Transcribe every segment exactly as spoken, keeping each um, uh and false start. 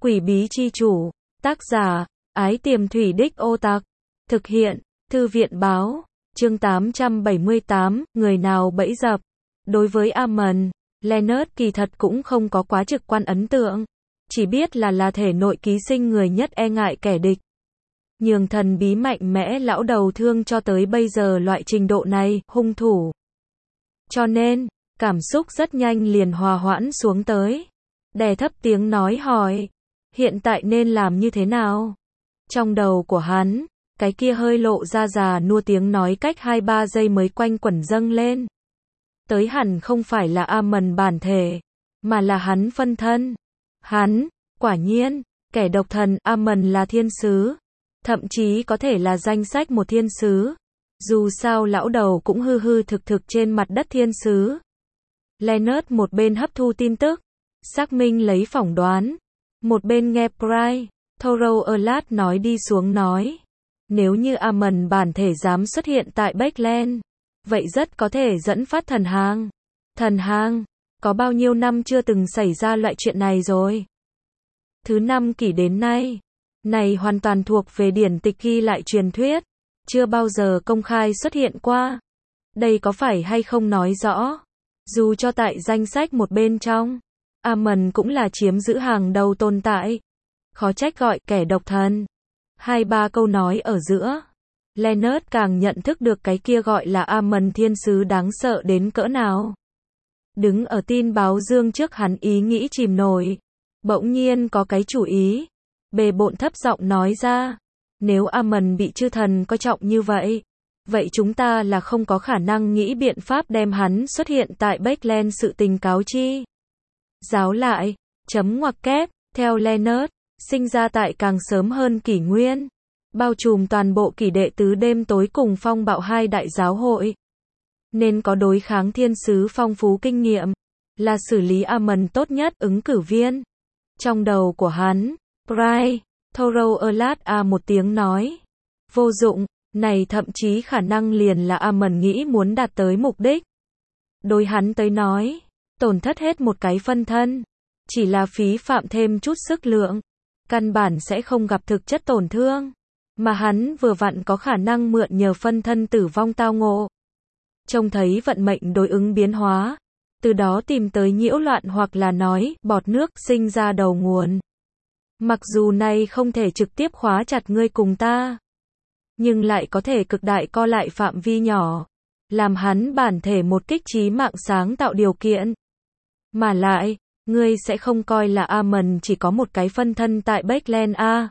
Quỷ bí chi chủ, tác giả, Ái Tiềm Thủy Đích Ô Tặc, thực hiện, Thư viện báo, chương tám trăm bảy mươi tám, người nào bẫy dập. Đối với Amon, Leonard kỳ thật cũng không có quá trực quan ấn tượng, chỉ biết là là thể nội ký sinh người nhất e ngại kẻ địch. Nhường thần bí mạnh mẽ lão đầu thương cho tới bây giờ loại trình độ này, hung thủ. Cho nên, cảm xúc rất nhanh liền hòa hoãn xuống tới. Đè thấp tiếng nói hỏi, hiện tại nên làm như thế nào? Trong đầu của hắn, cái kia hơi lộ ra già nua tiếng nói cách hai ba giây mới quanh quẩn dâng lên. Tới hẳn không phải là Amon bản thể, mà là hắn phân thân. Hắn, quả nhiên, kẻ độc thần Amon là thiên sứ. Thậm chí có thể là danh sách một thiên sứ. Dù sao lão đầu cũng hư hư thực thực trên mặt đất thiên sứ. Leonard một bên hấp thu tin tức, xác minh lấy phỏng đoán. Một bên nghe Pry, Thorough Alert nói đi xuống nói. Nếu như Amon bản thể dám xuất hiện tại Backland, vậy rất có thể dẫn phát thần hang. Thần hang, có bao nhiêu năm chưa từng xảy ra loại chuyện này rồi. Thứ năm kỷ đến nay, này hoàn toàn thuộc về điển tịch ghi lại truyền thuyết, chưa bao giờ công khai xuất hiện qua. Đây có phải hay không nói rõ, dù cho tại danh sách một bên trong, Amon cũng là chiếm giữ hàng đầu tồn tại. Khó trách gọi kẻ độc thần. Hai ba câu nói ở giữa, Leonard càng nhận thức được cái kia gọi là Amon thiên sứ đáng sợ đến cỡ nào. Đứng ở tin báo dương trước hắn ý nghĩ chìm nổi, bỗng nhiên có cái chủ ý. Bề bộn thấp giọng nói ra, nếu Amon bị chư thần coi trọng như vậy, vậy chúng ta là không có khả năng nghĩ biện pháp đem hắn xuất hiện tại Backland sự tình cáo chi. Giáo lại, chấm ngoặc kép, theo Leonard, sinh ra tại càng sớm hơn kỷ nguyên, bao trùm toàn bộ kỷ đệ tứ đêm tối cùng phong bạo hai đại giáo hội. Nên có đối kháng thiên sứ phong phú kinh nghiệm, là xử lý Amon tốt nhất ứng cử viên. Trong đầu của hắn, Pry, Thorough Alert a một tiếng nói. Vô dụng, này thậm chí khả năng liền là Amon nghĩ muốn đạt tới mục đích. Đối hắn tới nói, tổn thất hết một cái phân thân, chỉ là phí phạm thêm chút sức lượng, căn bản sẽ không gặp thực chất tổn thương, mà hắn vừa vặn có khả năng mượn nhờ phân thân tử vong tao ngộ. Trông thấy vận mệnh đối ứng biến hóa, từ đó tìm tới nhiễu loạn hoặc là nói, bọt nước sinh ra đầu nguồn. Mặc dù này không thể trực tiếp khóa chặt ngươi cùng ta, nhưng lại có thể cực đại co lại phạm vi nhỏ, làm hắn bản thể một kích chí mạng sáng tạo điều kiện. Mà lại, ngươi sẽ không coi là Amon chỉ có một cái phân thân tại Backland a.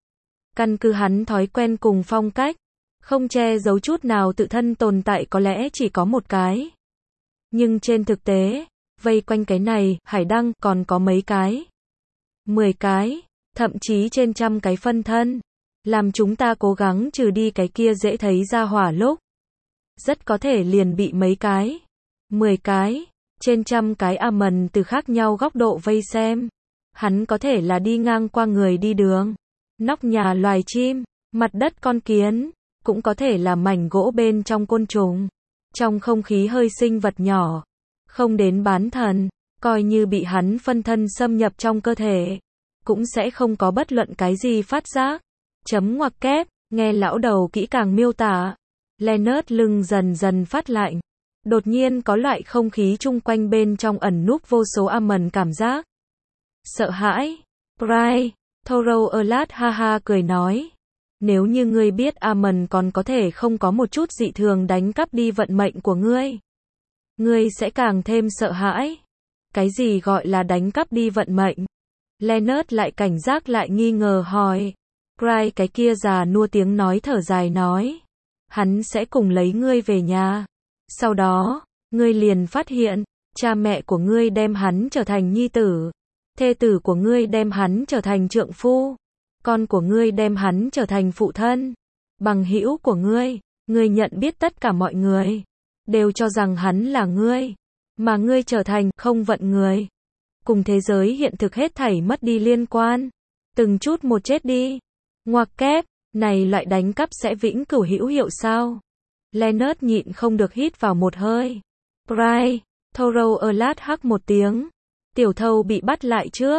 Căn cứ hắn thói quen cùng phong cách, không che giấu chút nào tự thân tồn tại có lẽ chỉ có một cái. Nhưng trên thực tế, vây quanh cái này, hải đăng còn có mấy cái. Mười cái, thậm chí trên trăm cái phân thân. Làm chúng ta cố gắng trừ đi cái kia dễ thấy ra hỏa lúc. Rất có thể liền bị mấy cái. Mười cái, trên trăm cái Amon từ khác nhau góc độ vây xem. Hắn có thể là đi ngang qua người đi đường, nóc nhà loài chim, mặt đất con kiến, cũng có thể là mảnh gỗ bên trong côn trùng, trong không khí hơi sinh vật nhỏ, không đến bán thần, coi như bị hắn phân thân xâm nhập trong cơ thể, cũng sẽ không có bất luận cái gì phát giác. Chấm ngoặc kép, nghe lão đầu kỹ càng miêu tả, Leonard lưng dần dần phát lạnh, đột nhiên có loại không khí chung quanh bên trong ẩn núp vô số Amon cảm giác. Sợ hãi, Pry, Thorough Alert ha ha cười nói. Nếu như ngươi biết Amon còn có thể không có một chút dị thường đánh cắp đi vận mệnh của ngươi, ngươi sẽ càng thêm sợ hãi. Cái gì gọi là đánh cắp đi vận mệnh? Leonard lại cảnh giác lại nghi ngờ hỏi. Pry cái kia già nua tiếng nói thở dài nói. Hắn sẽ cùng lấy ngươi về nhà. Sau đó, ngươi liền phát hiện, cha mẹ của ngươi đem hắn trở thành nhi tử. Thê tử của ngươi đem hắn trở thành trượng phu. Con của ngươi đem hắn trở thành phụ thân. Bằng hữu của ngươi, ngươi nhận biết tất cả mọi người đều cho rằng hắn là ngươi, mà ngươi trở thành không vận người. Cùng thế giới hiện thực hết thảy mất đi liên quan, từng chút một chết đi. Ngoặc kép, này loại đánh cắp sẽ vĩnh cửu hữu hiệu sao? Leonard nhịn không được hít vào một hơi. Pry, Thorough Alert hắc một tiếng. Tiểu thâu bị bắt lại trước.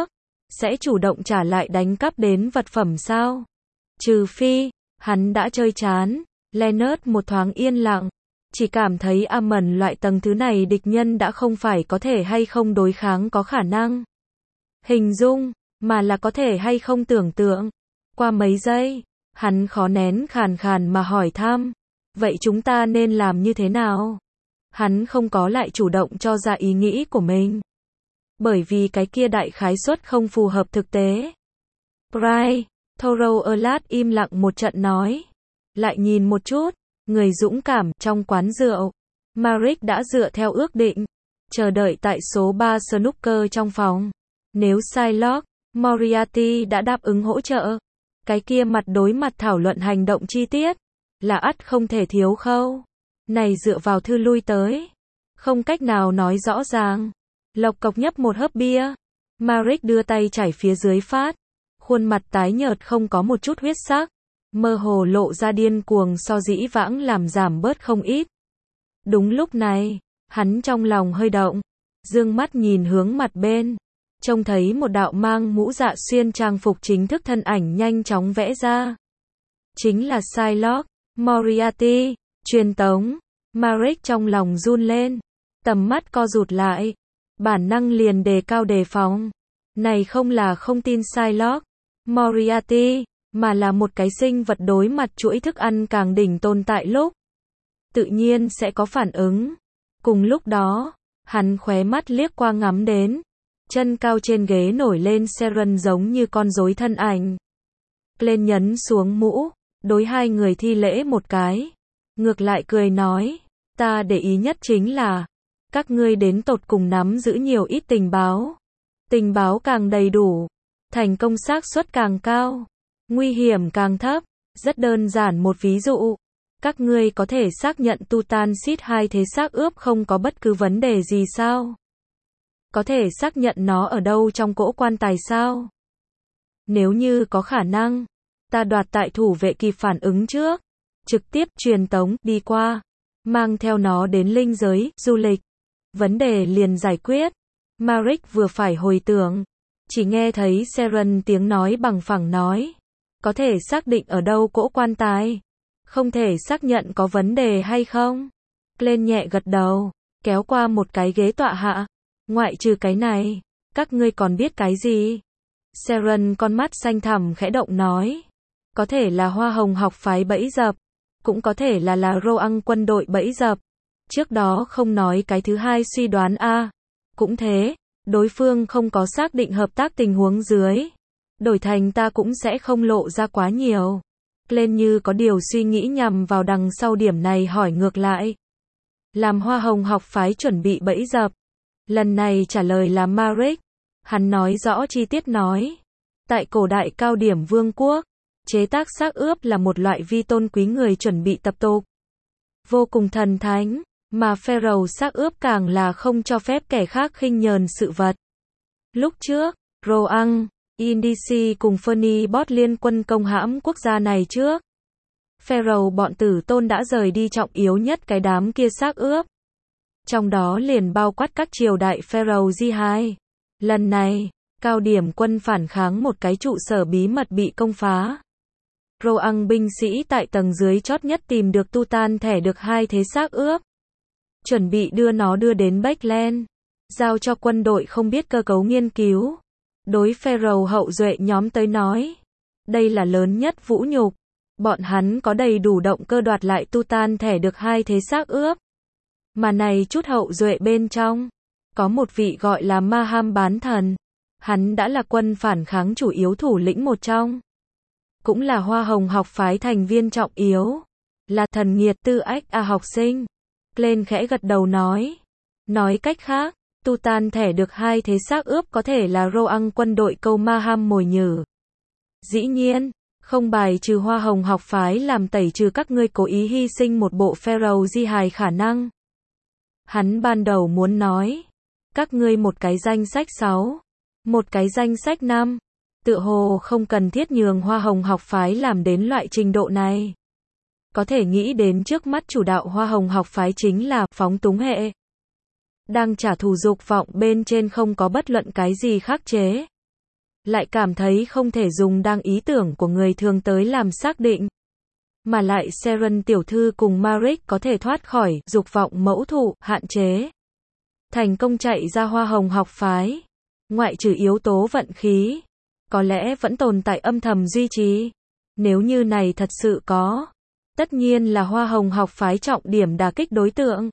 sẽ chủ động trả lại đánh cắp đến vật phẩm sao? Trừ phi, hắn đã chơi chán. Leonard một thoáng yên lặng. Chỉ cảm thấy Amon loại tầng thứ này địch nhân đã không phải có thể hay không đối kháng có khả năng hình dung, mà là có thể hay không tưởng tượng. Qua mấy giây, hắn khó nén khàn khàn mà hỏi thăm. Vậy chúng ta nên làm như thế nào? Hắn không có lại chủ động cho ra ý nghĩ của mình. Bởi vì cái kia đại khái suất không phù hợp thực tế. Bray, Thorough Erlat im lặng một trận nói. Lại nhìn một chút, người dũng cảm trong quán rượu. Maric đã dựa theo ước định, chờ đợi tại số ba snooker trong phòng. Nếu Shylock, Moriarty đã đáp ứng hỗ trợ, cái kia mặt đối mặt thảo luận hành động chi tiết, là ắt không thể thiếu khâu. Này dựa vào thư lui tới, không cách nào nói rõ ràng. Lộc cộc nhấp một hớp bia, Maric đưa tay chảy phía dưới phát, khuôn mặt tái nhợt không có một chút huyết sắc, mơ hồ lộ ra điên cuồng so dĩ vãng làm giảm bớt không ít. Đúng lúc này, hắn trong lòng hơi động, dương mắt nhìn hướng mặt bên, trông thấy một đạo mang mũ dạ xuyên trang phục chính thức thân ảnh nhanh chóng vẽ ra. Chính là Shylock, Moriarty, truyền tống. Maric trong lòng run lên, tầm mắt co rụt lại, bản năng liền đề cao đề phòng. Này không là không tin Shylock, Moriarty, mà là một cái sinh vật đối mặt chuỗi thức ăn càng đỉnh tồn tại lúc tự nhiên sẽ có phản ứng. Cùng lúc đó, hắn khóe mắt liếc qua ngắm đến, chân cao trên ghế nổi lên Sharon giống như con rối thân ảnh. Lên nhấn xuống mũ, đối hai người thi lễ một cái, ngược lại cười nói, ta để ý nhất chính là, các ngươi đến tột cùng nắm giữ nhiều ít tình báo. Tình báo càng đầy đủ, thành công xác suất càng cao, nguy hiểm càng thấp. Rất đơn giản một ví dụ, các ngươi có thể xác nhận Tutankhamun hai thế xác ướp không có bất cứ vấn đề gì sao? Có thể xác nhận nó ở đâu trong cỗ quan tài sao? Nếu như có khả năng, ta đoạt tại thủ vệ kịp phản ứng trước, trực tiếp truyền tống đi qua, mang theo nó đến linh giới du lịch, vấn đề liền giải quyết. Maric vừa phải hồi tưởng, chỉ nghe thấy Sharon tiếng nói bằng phẳng nói, có thể xác định ở đâu cỗ quan tài, không thể xác nhận có vấn đề hay không. Lên nhẹ gật đầu, kéo qua một cái ghế tọa hạ. Ngoại trừ cái này, các ngươi còn biết cái gì? Sharon con mắt xanh thẳm khẽ động nói, có thể là Hoa Hồng học phái bẫy dập, cũng có thể là là Roang quân đội bẫy dập. Trước đó không nói cái thứ hai suy đoán a, cũng thế, đối phương không có xác định hợp tác tình huống dưới, đổi thành ta cũng sẽ không lộ ra quá nhiều. Lên như có điều suy nghĩ nhằm vào đằng sau điểm này hỏi ngược lại. Làm Hoa Hồng học phái chuẩn bị bẫy dập. Lần này trả lời là Maric. Hắn nói rõ chi tiết nói. Tại cổ đại cao điểm vương quốc, chế tác xác ướp là một loại vi tôn quý người chuẩn bị tập tục. Vô cùng thần thánh, mà Pharaoh xác ướp càng là không cho phép kẻ khác khinh nhờn sự vật. Lúc trước, Roang, Indisi cùng Phönibot liên quân công hãm quốc gia này trước. Pharaoh bọn tử tôn đã rời đi trọng yếu nhất cái đám kia xác ướp. Trong đó liền bao quát các triều đại Pharaoh gi hai. Lần này, cao điểm quân phản kháng một cái trụ sở bí mật bị công phá. Roang binh sĩ tại tầng dưới chót nhất tìm được Tutan thẻ được hai thế xác ướp. Chuẩn bị đưa nó đưa đến Backland, giao cho quân đội không biết cơ cấu nghiên cứu. Đối Pharaoh hậu duệ nhóm tới nói, đây là lớn nhất vũ nhục. Bọn hắn có đầy đủ động cơ đoạt lại Tutan thẻ được hai thế xác ướp. Mà này chút hậu duệ bên trong, có một vị gọi là Maham bán thần. Hắn đã là quân phản kháng chủ yếu thủ lĩnh một trong. Cũng là Hoa Hồng học phái thành viên trọng yếu. Là thần nghiệt tư ách a học sinh. Lên khẽ gật đầu nói. Nói cách khác, Tutan thẻ được hai thế xác ướp có thể là Roang quân đội câu Maham mồi nhử. Dĩ nhiên, không bài trừ Hoa Hồng học phái làm tẩy trừ các ngươi cố ý hy sinh một bộ Pharaoh di hài khả năng. Hắn ban đầu muốn nói, các ngươi một cái danh sách sáu, một cái danh sách năm, tựa hồ không cần thiết nhường Hoa Hồng học phái làm đến loại trình độ này. Có thể nghĩ đến trước mắt chủ đạo Hoa Hồng học phái chính là phóng túng hệ. Đang trả thù dục vọng bên trên không có bất luận cái gì khắc chế. lại cảm thấy không thể dùng đang ý tưởng của người thường tới làm xác định. Mà lại Sharon tiểu thư cùng Marek có thể thoát khỏi dục vọng mẫu thụ, hạn chế. Thành công chạy ra hoa hồng học phái. Ngoại trừ yếu tố vận khí, có lẽ vẫn tồn tại âm thầm duy trì. Nếu như này thật sự có, tất nhiên là hoa hồng học phái trọng điểm đả kích đối tượng.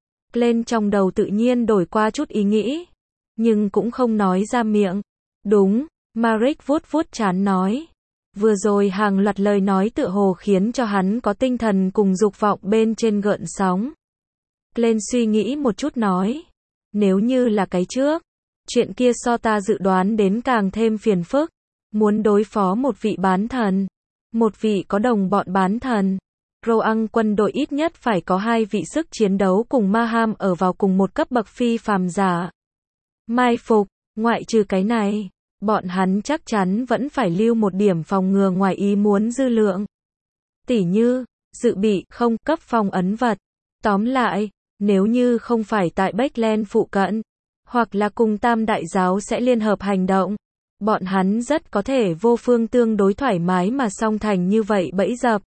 Lên trong đầu tự nhiên đổi qua chút ý nghĩ, nhưng cũng không nói ra miệng. Đúng, Marek vuốt vuốt trán nói. Vừa rồi hàng loạt lời nói tựa hồ khiến cho hắn có tinh thần cùng dục vọng bên trên gợn sóng. Lên suy nghĩ một chút nói. Nếu như là cái trước, chuyện kia so ta dự đoán đến càng thêm phiền phức. Muốn đối phó một vị bán thần, một vị có đồng bọn bán thần. Roang quân đội ít nhất phải có hai vị sức chiến đấu cùng Maham ở vào cùng một cấp bậc phi phàm giả. Mai phục, ngoại trừ cái này, bọn hắn chắc chắn vẫn phải lưu một điểm phòng ngừa ngoài ý muốn dư lượng. Tỉ như, dự bị không cấp phong ấn vật. Tóm lại, nếu như không phải tại Backland phụ cận, hoặc là cùng Tam Đại Giáo sẽ liên hợp hành động, bọn hắn rất có thể vô phương tương đối thoải mái mà song thành như vậy bẫy dập.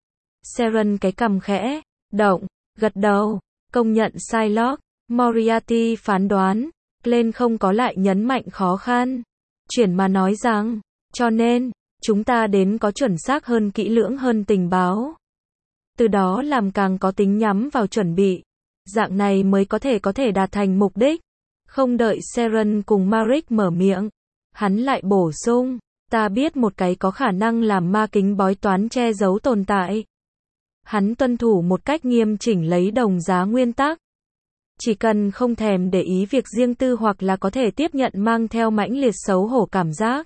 Sharon cái cằm khẽ động, gật đầu, công nhận Psylocke, Moriarty phán đoán. Glenn không có lại nhấn mạnh khó khăn. Chuyển mà nói rằng, cho nên, chúng ta đến có chuẩn xác hơn kỹ lưỡng hơn tình báo. Từ đó làm càng có tính nhắm vào chuẩn bị. Dạng này mới có thể có thể đạt thành mục đích. Không đợi Sharon cùng Marek mở miệng, hắn lại bổ sung, ta biết một cái có khả năng làm ma kính bói toán che giấu tồn tại. Hắn tuân thủ một cách nghiêm chỉnh lấy đồng giá nguyên tắc. Chỉ cần không thèm để ý việc riêng tư hoặc là có thể tiếp nhận mang theo mãnh liệt xấu hổ cảm giác.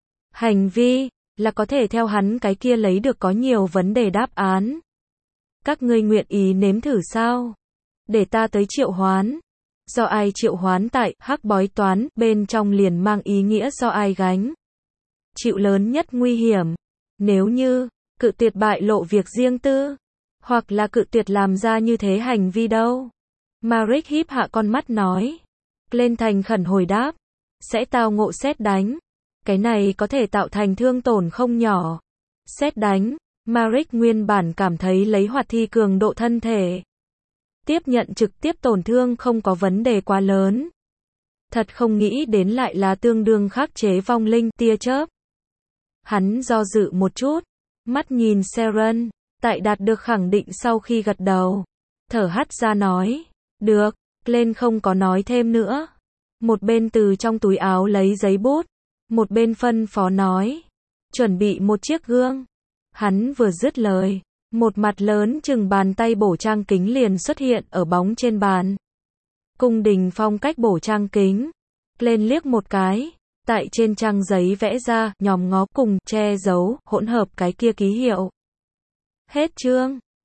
Hành vi, là có thể theo hắn cái kia lấy được có nhiều vấn đề đáp án. Các ngươi nguyện ý nếm thử sao? Để ta tới triệu hoán. Do ai triệu hoán tại hắc bói toán, bên trong liền mang ý nghĩa do ai gánh. Chịu lớn nhất nguy hiểm. Nếu như, cự tuyệt bại lộ việc riêng tư, hoặc là cự tuyệt làm ra như thế hành vi đâu. Marek híp hạ con mắt nói. Lên thành khẩn hồi đáp. Sẽ tao ngộ sét đánh. Cái này có thể tạo thành thương tổn không nhỏ. Sét đánh. Marek nguyên bản cảm thấy lấy hoạt thi cường độ thân thể. Tiếp nhận trực tiếp tổn thương không có vấn đề quá lớn. Thật không nghĩ đến lại là tương đương khắc chế vong linh tia chớp. Hắn do dự một chút. Mắt nhìn Sharon. Tại đạt được khẳng định sau khi gật đầu. Thở hắt ra nói. Được, lên không có nói thêm nữa. Một bên từ trong túi áo lấy giấy bút. Một bên phân phó nói. Chuẩn bị một chiếc gương. Hắn vừa dứt lời. Một mặt lớn chừng bàn tay bổ trang kính liền xuất hiện ở bóng trên bàn. Cung đình phong cách bổ trang kính. Lên liếc một cái. Tại trên trang giấy vẽ ra, nhòm ngó cùng che giấu, hỗn hợp cái kia ký hiệu. Hết chương.